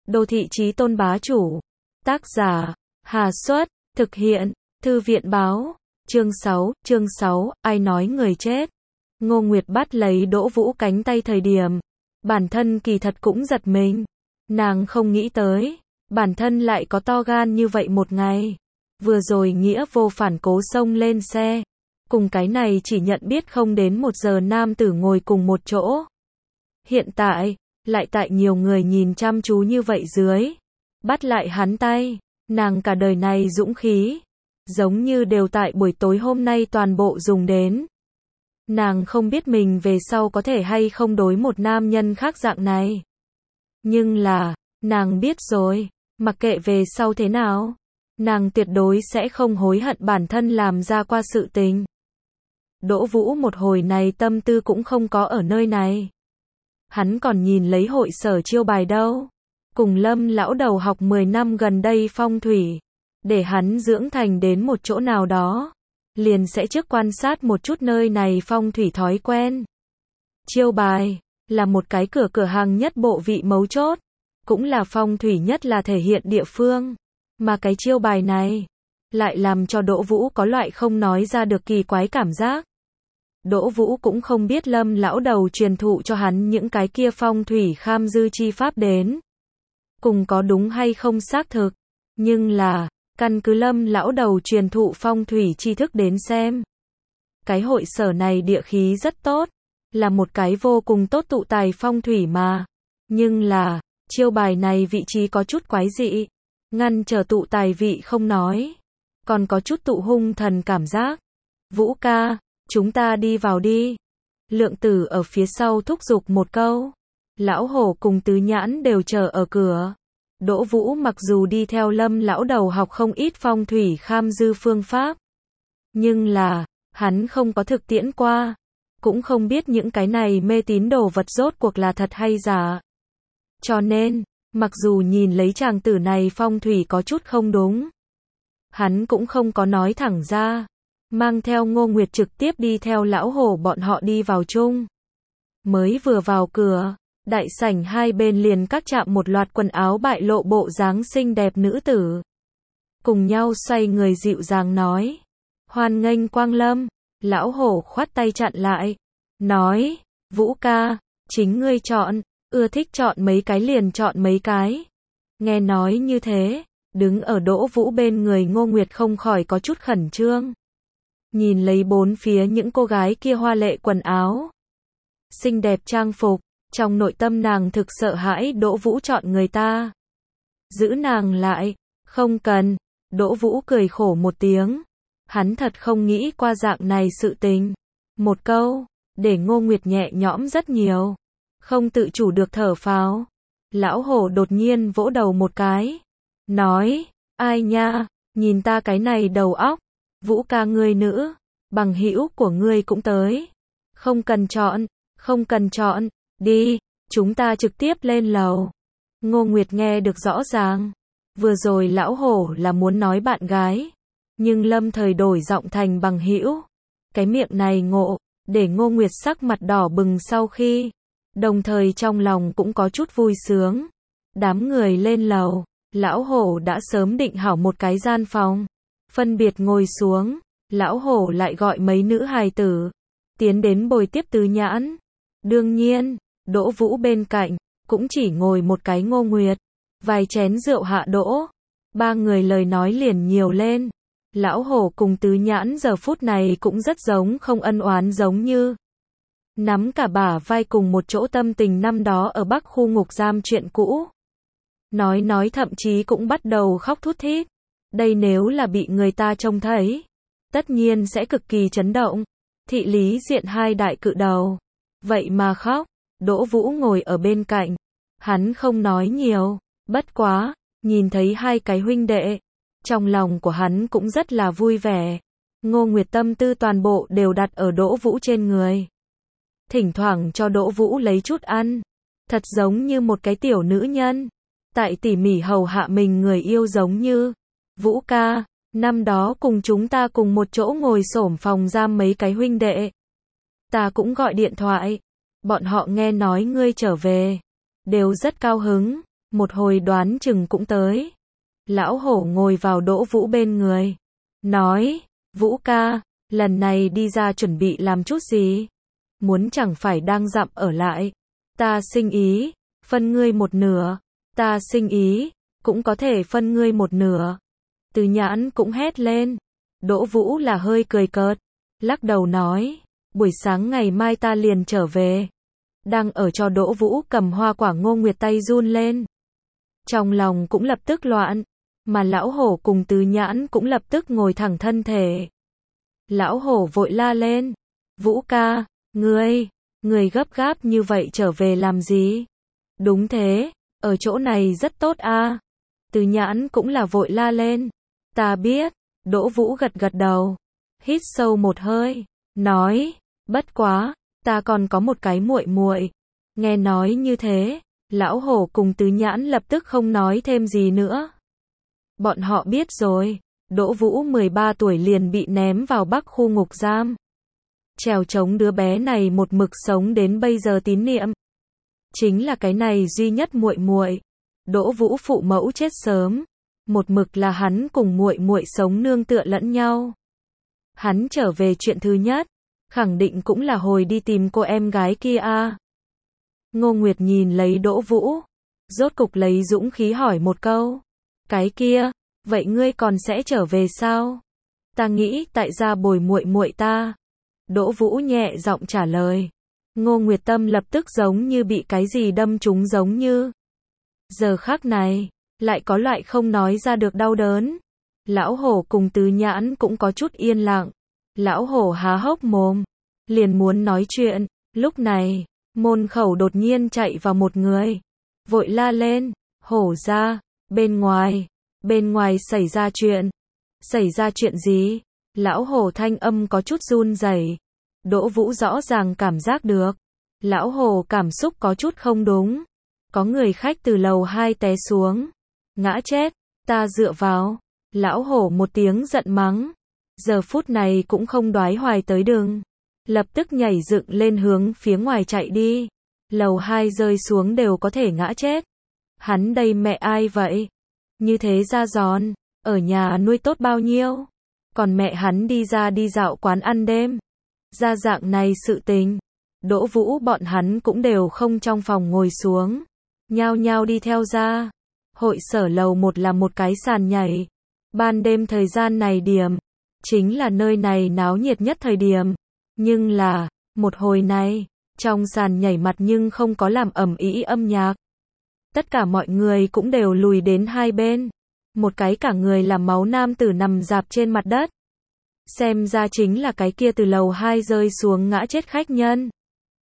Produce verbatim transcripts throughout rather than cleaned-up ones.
Đô thị chí tôn bá chủ. Tác giả, Hà Xuất, thực hiện, Thư viện báo. Chương sáu, chương sáu, ai nói người chết. Ngô Nguyệt bắt lấy Đỗ Vũ cánh tay thời điểm, bản thân kỳ thật cũng giật mình. Nàng không nghĩ tới, bản thân lại có to gan như vậy một ngày. Vừa rồi nghĩa vô phản cố xông lên xe, cùng cái này chỉ nhận biết không đến một giờ nam tử ngồi cùng một chỗ. Hiện tại, lại tại nhiều người nhìn chăm chú như vậy dưới, bắt lại hắn tay, nàng cả đời này dũng khí, giống như đều tại buổi tối hôm nay toàn bộ dùng đến. Nàng không biết mình về sau có thể hay không đối một nam nhân khác dạng này. Nhưng là, nàng biết rồi, mặc kệ về sau thế nào, nàng tuyệt đối sẽ không hối hận bản thân làm ra qua sự tình. Đỗ Vũ một hồi này tâm tư cũng không có ở nơi này. Hắn còn nhìn lấy hội sở chiêu bài đâu. Cùng Lâm lão đầu học mười năm gần đây phong thủy, để hắn dưỡng thành đến một chỗ nào đó, liền sẽ trước quan sát một chút nơi này phong thủy thói quen. Chiêu bài là một cái cửa cửa hàng nhất bộ vị mấu chốt, cũng là phong thủy nhất là thể hiện địa phương, mà cái chiêu bài này lại làm cho Đỗ Vũ có loại không nói ra được kỳ quái cảm giác. Đỗ Vũ cũng không biết Lâm lão đầu truyền thụ cho hắn những cái kia phong thủy kham dư chi pháp đến cùng có đúng hay không xác thực, nhưng là căn cứ Lâm lão đầu truyền thụ phong thủy tri thức đến xem, cái hội sở này địa khí rất tốt, là một cái vô cùng tốt tụ tài phong thủy mà. Nhưng là, chiêu bài này vị trí có chút quái dị, ngăn trở tụ tài vị không nói, còn có chút tụ hung thần cảm giác. Vũ ca, chúng ta đi vào đi. Lượng Tử ở phía sau thúc giục một câu. Lão Hổ cùng Tứ Nhãn đều chờ ở cửa. Đỗ Vũ mặc dù đi theo Lâm lão đầu học không ít phong thủy kham dư phương pháp, nhưng là, hắn không có thực tiễn qua, cũng không biết những cái này mê tín đồ vật rốt cuộc là thật hay giả. Cho nên, mặc dù nhìn lấy chàng tử này phong thủy có chút không đúng, hắn cũng không có nói thẳng ra, mang theo Ngô Nguyệt trực tiếp đi theo lão Hổ bọn họ đi vào chung. Mới vừa vào cửa, đại sảnh hai bên liền các chạm một loạt quần áo bại lộ bộ dáng xinh đẹp nữ tử. Cùng nhau xoay người dịu dàng nói. Hoan nghênh Quang Lâm. Lão Hổ khoát tay chặn lại. Nói, Vũ ca, chính ngươi chọn, ưa thích chọn mấy cái liền chọn mấy cái. Nghe nói như thế, đứng ở Đỗ Vũ bên người Ngô Nguyệt không khỏi có chút khẩn trương. Nhìn lấy bốn phía những cô gái kia hoa lệ quần áo, xinh đẹp trang phục, trong nội tâm nàng thực sợ hãi Đỗ Vũ chọn người ta. Giữ nàng lại, không cần. Đỗ Vũ cười khổ một tiếng. Hắn thật không nghĩ qua dạng này sự tình. Một câu, để Ngô Nguyệt nhẹ nhõm rất nhiều. Không tự chủ được thở phào. Lão Hổ đột nhiên vỗ đầu một cái. Nói, ai nha, nhìn ta cái này đầu óc. Vũ ca ngươi nữ, bằng hữu của ngươi cũng tới. Không cần chọn, không cần chọn. Đi, chúng ta trực tiếp lên lầu. Ngô Nguyệt nghe được rõ ràng. Vừa rồi lão Hổ là muốn nói bạn gái, nhưng lâm thời đổi giọng thành bằng hữu. Cái miệng này ngộ, để Ngô Nguyệt sắc mặt đỏ bừng sau khi, đồng thời trong lòng cũng có chút vui sướng. Đám người lên lầu, lão Hổ đã sớm định hảo một cái gian phòng, phân biệt ngồi xuống. Lão Hổ lại gọi mấy nữ hài tử tiến đến bồi tiếp Tứ Nhãn. Đương nhiên, Đỗ Vũ bên cạnh, cũng chỉ ngồi một cái Ngô Nguyệt. Vài chén rượu hạ đỗ, ba người lời nói liền nhiều lên. Lão Hổ cùng Tứ Nhãn giờ phút này cũng rất giống không ân oán giống như. Nắm cả bả vai cùng một chỗ tâm tình năm đó ở Bắc khu ngục giam chuyện cũ. Nói nói thậm chí cũng bắt đầu khóc thút thít. Đây nếu là bị người ta trông thấy, tất nhiên sẽ cực kỳ chấn động. Thị lý diện hai đại cự đầu. Vậy mà khóc. Đỗ Vũ ngồi ở bên cạnh. Hắn không nói nhiều. Bất quá, nhìn thấy hai cái huynh đệ, trong lòng của hắn cũng rất là vui vẻ. Ngô Nguyệt tâm tư toàn bộ đều đặt ở Đỗ Vũ trên người. Thỉnh thoảng cho Đỗ Vũ lấy chút ăn. Thật giống như một cái tiểu nữ nhân. Tại tỉ mỉ hầu hạ mình người yêu giống như. Vũ ca, năm đó cùng chúng ta cùng một chỗ ngồi xổm phòng giam mấy cái huynh đệ. Ta cũng gọi điện thoại. Bọn họ nghe nói ngươi trở về. Đều rất cao hứng. một hồi đoán chừng cũng tới. Lão hổ ngồi vào Đỗ Vũ bên người, nói, Vũ ca, lần này đi ra chuẩn bị làm chút gì? Muốn chẳng phải đang dặm ở lại. Ta sinh ý, phân ngươi một nửa. Ta sinh ý, cũng có thể phân ngươi một nửa. Từ Nhãn cũng hét lên. Đỗ Vũ là hơi cười cợt, lắc đầu nói, buổi sáng ngày mai ta liền trở về. Đang ở cho Đỗ Vũ cầm hoa quả, Ngô Nguyệt tay run lên. Trong lòng cũng lập tức loạn, mà lão hổ cùng Từ Nhãn cũng lập tức ngồi thẳng thân thể. Lão hổ vội la lên, Vũ ca, ngươi, ngươi gấp gáp như vậy trở về làm gì? Đúng thế, ở chỗ này rất tốt a. Từ Nhãn cũng là vội la lên, ta biết. Đỗ Vũ gật gật đầu, hít sâu một hơi, nói, bất quá, ta còn có một cái muội muội. Nghe nói như thế, lão hổ cùng Từ Nhãn lập tức không nói thêm gì nữa. Bọn họ biết rồi, Đỗ Vũ mười ba tuổi liền bị ném vào Bắc khu ngục giam. Trèo chống đứa bé này một mực sống đến bây giờ tín niệm. Chính là cái này duy nhất muội muội. Đỗ Vũ phụ mẫu chết sớm, một mực là hắn cùng muội muội sống nương tựa lẫn nhau. Hắn trở về chuyện thứ nhất, khẳng định cũng là hồi đi tìm cô em gái kia a. Ngô Nguyệt nhìn lấy Đỗ Vũ, rốt cục lấy dũng khí hỏi một câu, cái kia, vậy ngươi còn sẽ trở về sao? Ta nghĩ tại gia bồi muội muội ta. Đỗ Vũ nhẹ giọng trả lời. Ngô Nguyệt tâm lập tức giống như bị cái gì đâm trúng giống như. Giờ khắc này, lại có loại không nói ra được đau đớn. Lão hổ cùng Từ Nhãn cũng có chút yên lặng. Lão hổ há hốc mồm, liền muốn nói chuyện. Lúc này, môn khẩu đột nhiên chạy vào một người, vội la lên, hổ ra, bên ngoài, bên ngoài xảy ra chuyện. Xảy ra chuyện gì? Lão hổ thanh âm có chút run rẩy. Đỗ Vũ rõ ràng cảm giác được, lão hổ cảm xúc có chút không đúng. Có người khách từ lầu hai té xuống, ngã chết, ta dựa vào. Lão hổ một tiếng giận mắng, giờ phút này cũng không đoái hoài tới đường, lập tức nhảy dựng lên hướng phía ngoài chạy đi. Lầu hai rơi xuống đều có thể ngã chết. Hắn đây mẹ ai vậy? Như thế ra giòn, ở nhà nuôi tốt bao nhiêu? Còn mẹ hắn đi ra đi dạo quán ăn đêm. Ra dạng này sự tình, Đỗ Vũ bọn hắn cũng đều không trong phòng ngồi xuống, nhao nhao đi theo ra. Hội sở lầu một là một cái sàn nhảy. Ban đêm thời gian này điểm, chính là nơi này náo nhiệt nhất thời điểm. Nhưng là, một hồi này, trong sàn nhảy mặt nhưng không có làm ầm ĩ âm nhạc. Tất cả mọi người cũng đều lùi đến hai bên. Một cái cả người làm máu nam tử nằm rạp trên mặt đất. Xem ra chính là cái kia từ lầu hai rơi xuống ngã chết khách nhân.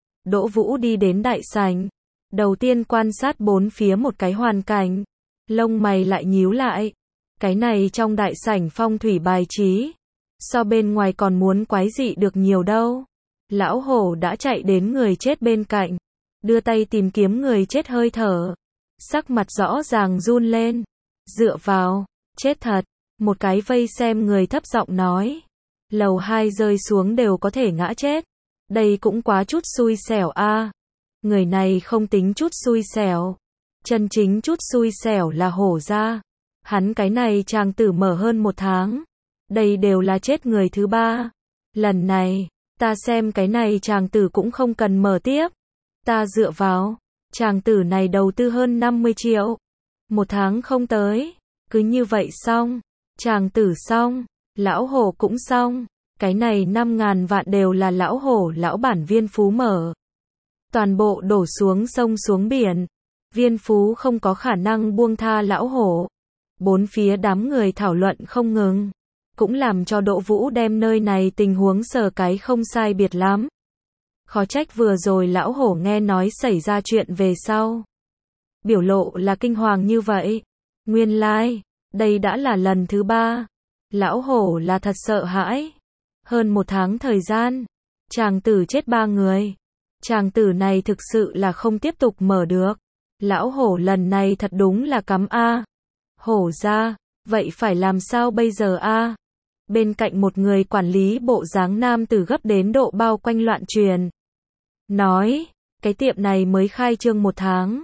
Đỗ Vũ đi đến đại sảnh. Đầu tiên quan sát bốn phía một cái hoàn cảnh. Lông mày lại nhíu lại. Cái này trong đại sảnh phong thủy bài trí, so bên ngoài còn muốn quái dị được nhiều đâu. Lão hổ đã chạy đến người chết bên cạnh, đưa tay tìm kiếm người chết hơi thở. Sắc mặt rõ ràng run lên. Dựa vào, chết thật. Một cái vây xem người thấp giọng nói. Lầu hai rơi xuống đều có thể ngã chết. Đây cũng quá chút xui xẻo a. Người này không tính chút xui xẻo. Chân chính chút xui xẻo là hổ ra. Hắn cái này chàng tử mở hơn một tháng. Đây đều là chết người thứ ba. Lần này, ta xem cái này chàng tử cũng không cần mở tiếp. Ta dựa vào, chàng tử này đầu tư hơn năm mươi triệu. Một tháng không tới. Cứ như vậy xong. Chàng tử xong. Lão hổ cũng xong. Cái này năm ngàn vạn đều là lão hổ lão bản Viên Phú mở. Toàn bộ đổ xuống sông xuống biển. Viên Phú không có khả năng buông tha lão hổ. Bốn phía đám người thảo luận không ngừng. Cũng làm cho Đỗ Vũ đem nơi này tình huống sờ cái không sai biệt lắm. Khó trách vừa rồi lão hổ nghe nói xảy ra chuyện về sau. Biểu lộ là kinh hoàng như vậy. Nguyên lai, like, đây đã là lần thứ ba. Lão hổ là thật sợ hãi. Hơn một tháng thời gian, chàng tử chết ba người. Chàng tử này thực sự là không tiếp tục mở được. Lão hổ lần này thật đúng là cắm a. Hổ ra, vậy phải làm sao bây giờ a? Bên cạnh một người quản lý bộ dáng nam tử gấp đến độ bao quanh loạn truyền. Nói, cái tiệm này mới khai trương một tháng.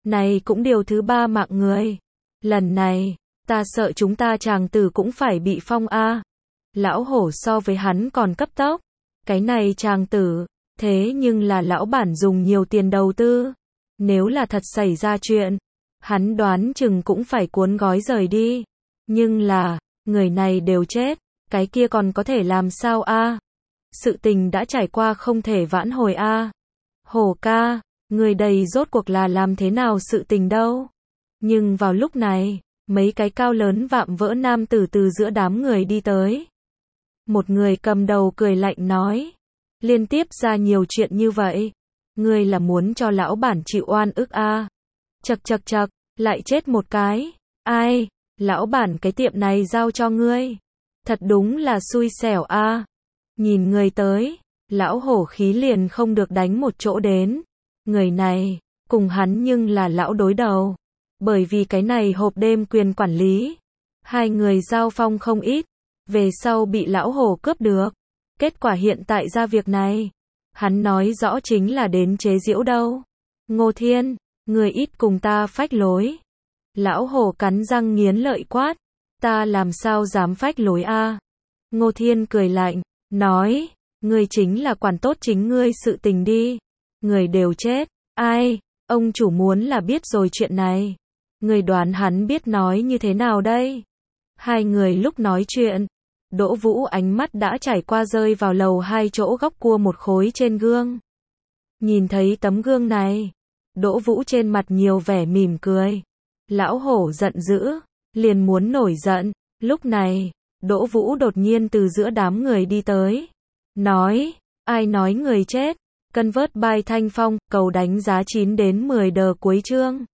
Này cũng điều thứ ba mạng người. Lần này, ta sợ chúng ta chàng tử cũng phải bị phong a. Lão hổ so với hắn còn cấp tốc. Cái này chàng tử, thế nhưng là lão bản dùng nhiều tiền đầu tư. Nếu là thật xảy ra chuyện, hắn đoán chừng cũng phải cuốn gói rời đi. Nhưng là, người này đều chết, cái kia còn có thể làm sao a? Sự tình đã trải qua không thể vãn hồi a. Hổ ca, người đầy rốt cuộc là làm thế nào sự tình đâu? Nhưng vào lúc này, mấy cái cao lớn vạm vỡ nam tử từ giữa đám người đi tới. Một người cầm đầu cười lạnh nói, liên tiếp ra nhiều chuyện như vậy, ngươi là muốn cho lão bản chịu oan ức a? Chậc chậc chậc, lại chết một cái. Ai, lão bản cái tiệm này giao cho ngươi. Thật đúng là xui xẻo a. Nhìn người tới, lão hổ khí liền không được đánh một chỗ đến. Người này, cùng hắn nhưng là lão đối đầu. Bởi vì cái này hộp đêm quyền quản lý. Hai người giao phong không ít. Về sau bị lão hổ cướp được. Kết quả hiện tại ra việc này. Hắn nói rõ chính là đến chế giễu đâu. Ngô Thiên, người ít cùng ta phách lối. Lão hổ cắn răng nghiến lợi quát. Ta làm sao dám phách lối a? Ngô Thiên cười lạnh, nói, ngươi chính là quản tốt chính ngươi sự tình đi. Người đều chết. Ai, ông chủ muốn là biết rồi chuyện này. Người đoán hắn biết nói như thế nào đây? Hai người lúc nói chuyện, Đỗ Vũ ánh mắt đã trải qua rơi vào lầu hai chỗ góc cua một khối trên gương. Nhìn thấy tấm gương này, Đỗ Vũ trên mặt nhiều vẻ mỉm cười. Lão hổ giận dữ, liền muốn nổi giận. Lúc này, Đỗ Vũ đột nhiên từ giữa đám người đi tới. Nói, ai nói người chết? Convert by Thanh Phong, cầu đánh giá chín đến mười đờ cuối chương.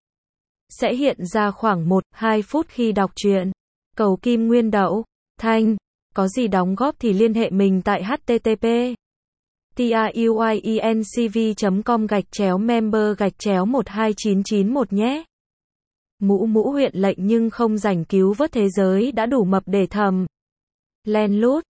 Sẽ hiện ra khoảng một đến hai phút khi đọc truyện. Cầu kim nguyên đậu, Thanh. Có gì đóng góp thì liên hệ mình tại http truyencv chấm com gạch chéo member gạch chéo một hai chín chín một nhé. Mũ mũ huyện lệnh nhưng không rảnh cứu vớt thế giới đã đủ mập để thầm. Len lút.